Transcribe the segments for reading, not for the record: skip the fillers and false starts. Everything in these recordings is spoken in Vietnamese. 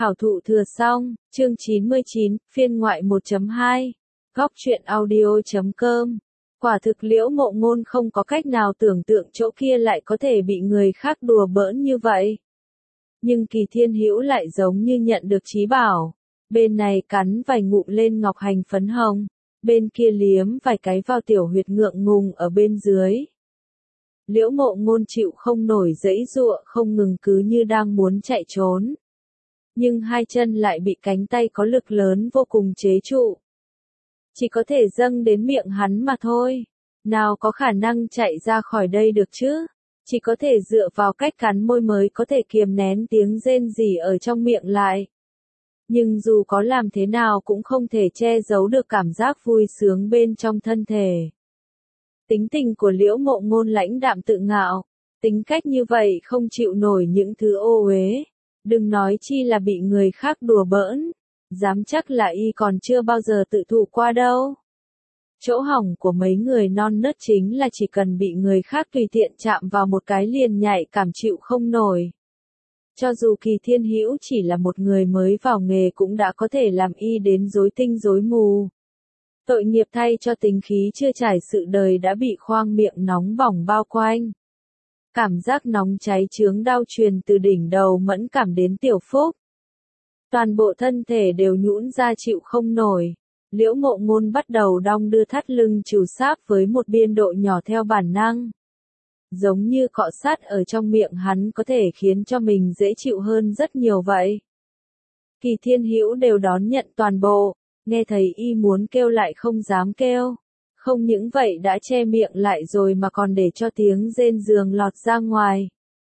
Khảo thụ thừa xong, chương 99, phiên ngoại 1.2, góc truyện audio.com. Quả thực Liễu Mộ Ngôn không có cách nào tưởng tượng chỗ kia lại có thể bị người khác đùa bỡn như vậy. Nhưng Kỳ Thiên Hữu lại giống như nhận được trí bảo. Bên này cắn vài ngụm lên ngọc hành phấn hồng, bên kia liếm vài cái vào tiểu huyệt ngượng ngùng ở bên dưới. Liễu Mộ Ngôn chịu không nổi giãy giụa không ngừng cứ như đang muốn chạy trốn. Nhưng hai chân lại bị cánh tay có lực lớn vô cùng chế trụ. Chỉ có thể dâng đến miệng hắn mà thôi. Nào có khả năng chạy ra khỏi đây được chứ? Chỉ có thể dựa vào cách cắn môi mới có thể kiềm nén tiếng rên rỉ ở trong miệng lại. Nhưng dù có làm thế nào cũng không thể che giấu được cảm giác vui sướng bên trong thân thể. Tính tình của Liễu Mộ Ngôn lãnh đạm tự ngạo, tính cách như vậy không chịu nổi những thứ ô uế. Đừng nói chi là bị người khác đùa bỡn, dám chắc là y còn chưa bao giờ tự thụ qua đâu. Chỗ hỏng của mấy người non nớt chính là chỉ cần bị người khác tùy tiện chạm vào một cái liền nhạy cảm chịu không nổi. Cho dù Kỳ Thiên Hữu chỉ là một người mới vào nghề cũng đã có thể làm y đến rối tinh rối mù. Tội nghiệp thay cho tính khí chưa trải sự đời đã bị khoang miệng nóng bỏng bao quanh. Cảm giác nóng cháy chướng đau truyền từ đỉnh đầu mẫn cảm đến tiểu phúc. Toàn bộ thân thể đều nhũn ra chịu không nổi. Liễu Mộ Ngôn bắt đầu đong đưa thắt lưng trù sáp với một biên độ nhỏ theo bản năng. Giống như cọ sát ở trong miệng hắn có thể khiến cho mình dễ chịu hơn rất nhiều vậy. Kỳ Thiên Hữu đều đón nhận toàn bộ, nghe thấy y muốn kêu lại không dám kêu. Không những vậy đã che miệng lại rồi mà còn để cho tiếng rên giường lọt ra ngoài.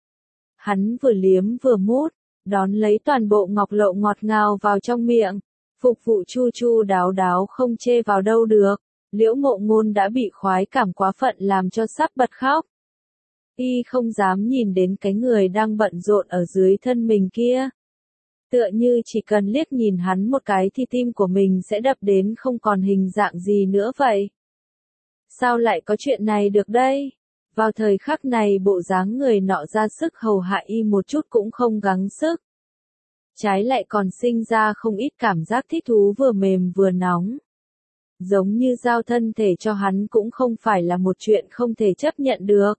Hắn vừa liếm vừa mút, đón lấy toàn bộ ngọc lộ ngọt ngào vào trong miệng, phục vụ chu chu đáo đáo không chê vào đâu được. Liễu Mộ Ngôn đã bị khoái cảm quá phận làm cho sắp bật khóc. Y không dám nhìn đến cái người đang bận rộn ở dưới thân mình kia. Tựa như chỉ cần liếc nhìn hắn một cái thì tim của mình sẽ đập đến không còn hình dạng gì nữa vậy. Sao lại có chuyện này được đây? Vào thời khắc này bộ dáng người nọ ra sức hầu hạ y một chút cũng không gắng sức. Trái lại còn sinh ra không ít cảm giác thích thú vừa mềm vừa nóng. Giống như giao thân thể cho hắn cũng không phải là một chuyện không thể chấp nhận được.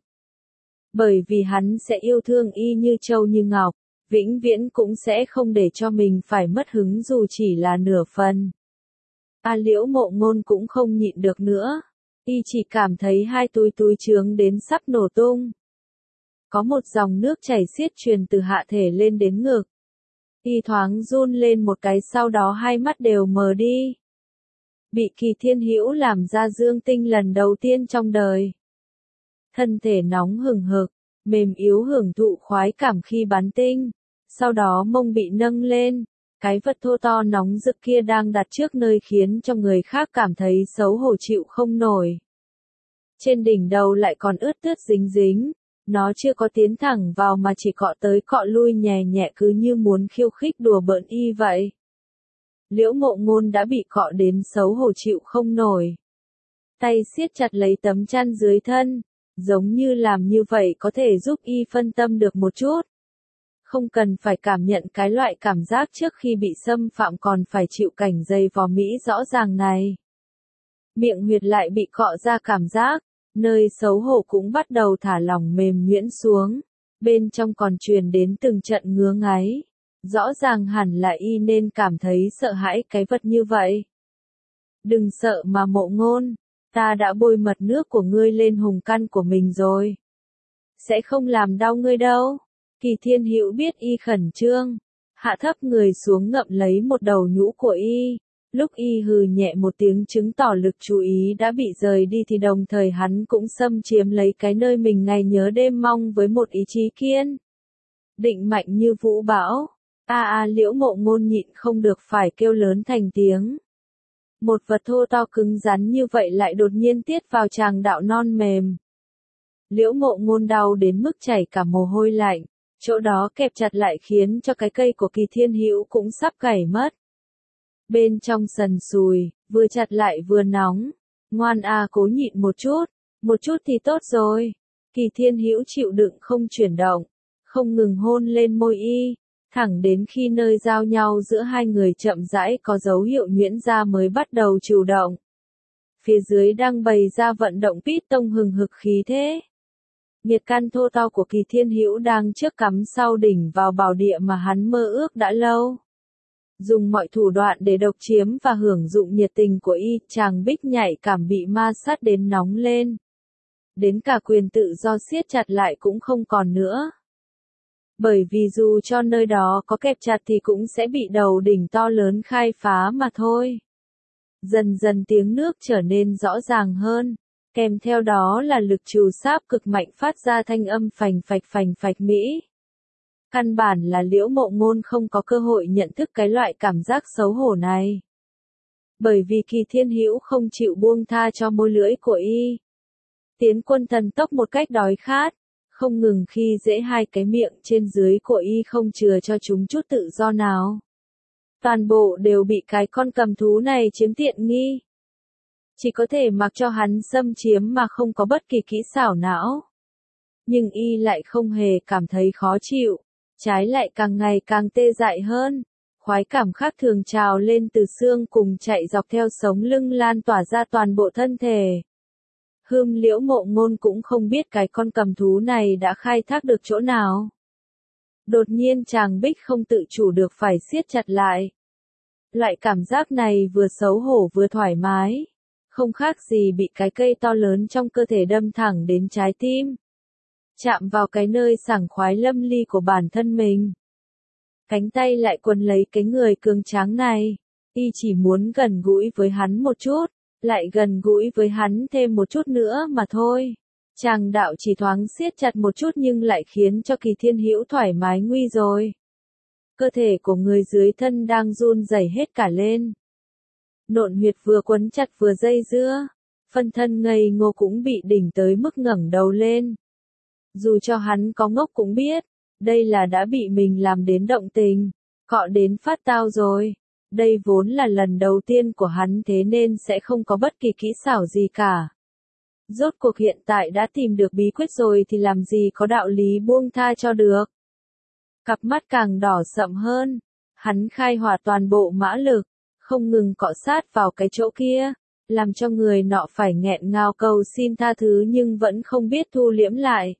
Bởi vì hắn sẽ yêu thương y như châu như ngọc, vĩnh viễn cũng sẽ không để cho mình phải mất hứng dù chỉ là nửa phần. Liễu Mộ Ngôn cũng không nhịn được nữa. Y chỉ cảm thấy hai túi trướng đến sắp nổ tung. Có một dòng nước chảy xiết truyền từ hạ thể lên đến ngực. Y thoáng run lên một cái sau đó hai mắt đều mờ đi. Bị Kỳ Thiên Hữu làm ra dương tinh lần đầu tiên trong đời. Thân thể nóng hừng hực, mềm yếu hưởng thụ khoái cảm khi bắn tinh. Sau đó mông bị nâng lên. Cái vật thô to nóng rực kia đang đặt trước nơi khiến cho người khác cảm thấy xấu hổ chịu không nổi. Trên đỉnh đầu lại còn ướt ướt dính dính, nó chưa có tiến thẳng vào mà chỉ cọ tới cọ lui nhẹ nhẹ cứ như muốn khiêu khích đùa bỡn y vậy. Liễu Mộ Ngôn đã bị cọ đến xấu hổ chịu không nổi. Tay siết chặt lấy tấm chăn dưới thân, giống như làm như vậy có thể giúp y phân tâm được một chút. Không cần phải cảm nhận cái loại cảm giác trước khi bị xâm phạm còn phải chịu cảnh dày vò mỹ rõ ràng này. Miệng huyệt lại bị cọ ra cảm giác, nơi xấu hổ cũng bắt đầu thả lỏng mềm nhuyễn xuống, bên trong còn truyền đến từng trận ngứa ngáy. Rõ ràng hẳn là y nên cảm thấy sợ hãi cái vật như vậy. Đừng sợ mà Mộ Ngôn, ta đã bôi mật nước của ngươi lên hùng căn của mình rồi. Sẽ không làm đau ngươi đâu. Kỳ Thiên Hữu biết y khẩn trương, hạ thấp người xuống ngậm lấy một đầu nhũ của y. Lúc y hừ nhẹ một tiếng chứng tỏ lực chú ý đã bị rời đi thì đồng thời hắn cũng xâm chiếm lấy cái nơi mình ngày nhớ đêm mong với một ý chí kiên định mạnh như vũ bão. Liễu Mộ Ngôn nhịn không được phải kêu lớn thành tiếng. Một vật thô to cứng rắn như vậy lại đột nhiên tiết vào tràng đạo non mềm. Liễu Mộ Ngôn đau đến mức chảy cả mồ hôi lạnh. Chỗ đó kẹp chặt lại khiến cho cái cây của Kỳ Thiên Hữu cũng sắp gãy mất. Bên trong sần sùi, vừa chặt lại vừa nóng. Ngoan cố nhịn một chút thì tốt rồi. Kỳ Thiên Hữu chịu đựng không chuyển động, không ngừng hôn lên môi y. Thẳng đến khi nơi giao nhau giữa hai người chậm rãi có dấu hiệu nhuyễn ra mới bắt đầu chủ động. Phía dưới đang bày ra vận động piston hừng hực khí thế. Nhiệt can thô to của Kỳ Thiên Hữu đang trước cắm sau đỉnh vào bảo địa mà hắn mơ ước đã lâu. Dùng mọi thủ đoạn để độc chiếm và hưởng dụng nhiệt tình của y, chàng Bích nhạy cảm bị ma sát đến nóng lên. Đến cả quyền tự do siết chặt lại cũng không còn nữa. Bởi vì dù cho nơi đó có kẹp chặt thì cũng sẽ bị đầu đỉnh to lớn khai phá mà thôi. Dần dần tiếng nước trở nên rõ ràng hơn, kèm theo đó là lực trù sáp cực mạnh phát ra thanh âm phành phạch mỹ. Căn bản là Liễu Mộ Ngôn không có cơ hội nhận thức cái loại cảm giác xấu hổ này. Bởi vì Kỳ Thiên Hữu không chịu buông tha cho môi lưỡi của y. Tiến quân thần tốc một cách đói khát, không ngừng khi dễ hai cái miệng trên dưới của y không chừa cho chúng chút tự do nào. Toàn bộ đều bị cái con cầm thú này chiếm tiện nghi. Chỉ có thể mặc cho hắn xâm chiếm mà không có bất kỳ kỹ xảo não. Nhưng y lại không hề cảm thấy khó chịu, trái lại càng ngày càng tê dại hơn. Khoái cảm khác thường trào lên từ xương cùng chạy dọc theo sống lưng lan tỏa ra toàn bộ thân thể. Liễu Mộ Ngôn cũng không biết cái con cầm thú này đã khai thác được chỗ nào. Đột nhiên chàng Bích không tự chủ được phải siết chặt lại. Loại cảm giác này vừa xấu hổ vừa thoải mái, không khác gì bị cái cây to lớn trong cơ thể đâm thẳng đến trái tim. Chạm vào cái nơi sảng khoái lâm ly của bản thân mình. Cánh tay lại quấn lấy cái người cường tráng này, y chỉ muốn gần gũi với hắn một chút, lại gần gũi với hắn thêm một chút nữa mà thôi. Chàng đạo chỉ thoáng siết chặt một chút nhưng lại khiến cho Kỳ Thiên Hữu thoải mái nguy rồi. Cơ thể của người dưới thân đang run rẩy hết cả lên. Nộn huyệt vừa quấn chặt vừa dây dưa, phân thân ngây ngô cũng bị đỉnh tới mức ngẩng đầu lên. Dù cho hắn có ngốc cũng biết, đây là đã bị mình làm đến động tình, cọ đến phát tao rồi. Đây vốn là lần đầu tiên của hắn thế nên sẽ không có bất kỳ kỹ xảo gì cả. Rốt cuộc hiện tại đã tìm được bí quyết rồi thì làm gì có đạo lý buông tha cho được. Cặp mắt càng đỏ sậm hơn, hắn khai hỏa toàn bộ mã lực, không ngừng cọ sát vào cái chỗ kia, làm cho người nọ phải nghẹn ngào cầu xin tha thứ nhưng vẫn không biết thu liễm lại.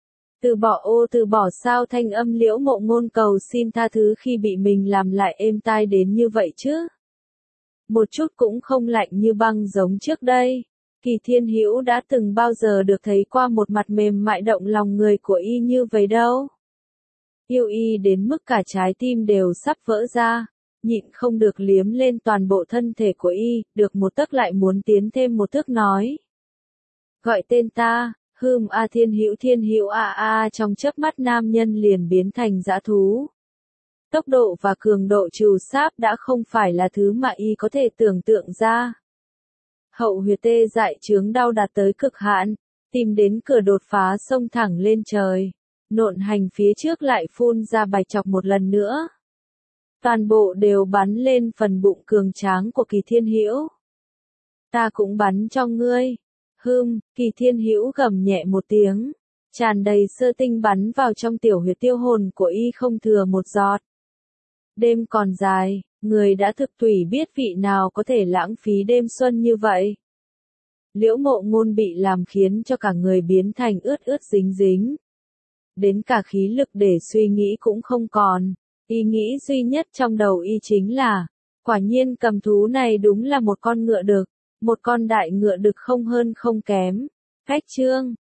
Từ bỏ sao thanh âm Liễu Mộ Ngôn cầu xin tha thứ khi bị mình làm lại êm tai đến như vậy chứ. Một chút cũng không lạnh như băng giống trước đây. Kỳ Thiên Hữu đã từng bao giờ được thấy qua một mặt mềm mại động lòng người của y như vậy đâu. Yêu y đến mức cả trái tim đều sắp vỡ ra, nhịn không được liếm lên toàn bộ thân thể của y, được một tấc lại muốn tiến thêm một thước nói. Gọi tên ta. Thiên Hữu trong chớp mắt nam nhân liền biến thành dã thú. Tốc độ và cường độ trù sáp đã không phải là thứ mà y có thể tưởng tượng ra. Hậu huyệt tê dại chướng đau đạt tới cực hạn, tìm đến cửa đột phá xông thẳng lên trời. Nộn hành phía trước lại phun ra bạch chọc một lần nữa. Toàn bộ đều bắn lên phần bụng cường tráng của Kỳ Thiên Hữu. Ta cũng bắn cho ngươi. Kỳ Thiên Hữu gầm nhẹ một tiếng, tràn đầy sơ tinh bắn vào trong tiểu huyệt tiêu hồn của y không thừa một giọt. Đêm còn dài, người đã thực tùy biết vị nào có thể lãng phí đêm xuân như vậy. Liễu Mộ Ngôn bị làm khiến cho cả người biến thành ướt dính dính. Đến cả khí lực để suy nghĩ cũng không còn, ý nghĩ duy nhất trong đầu y chính là, quả nhiên cầm thú này đúng là một con ngựa đực. Một con đại ngựa đực không hơn không kém. Khách chương.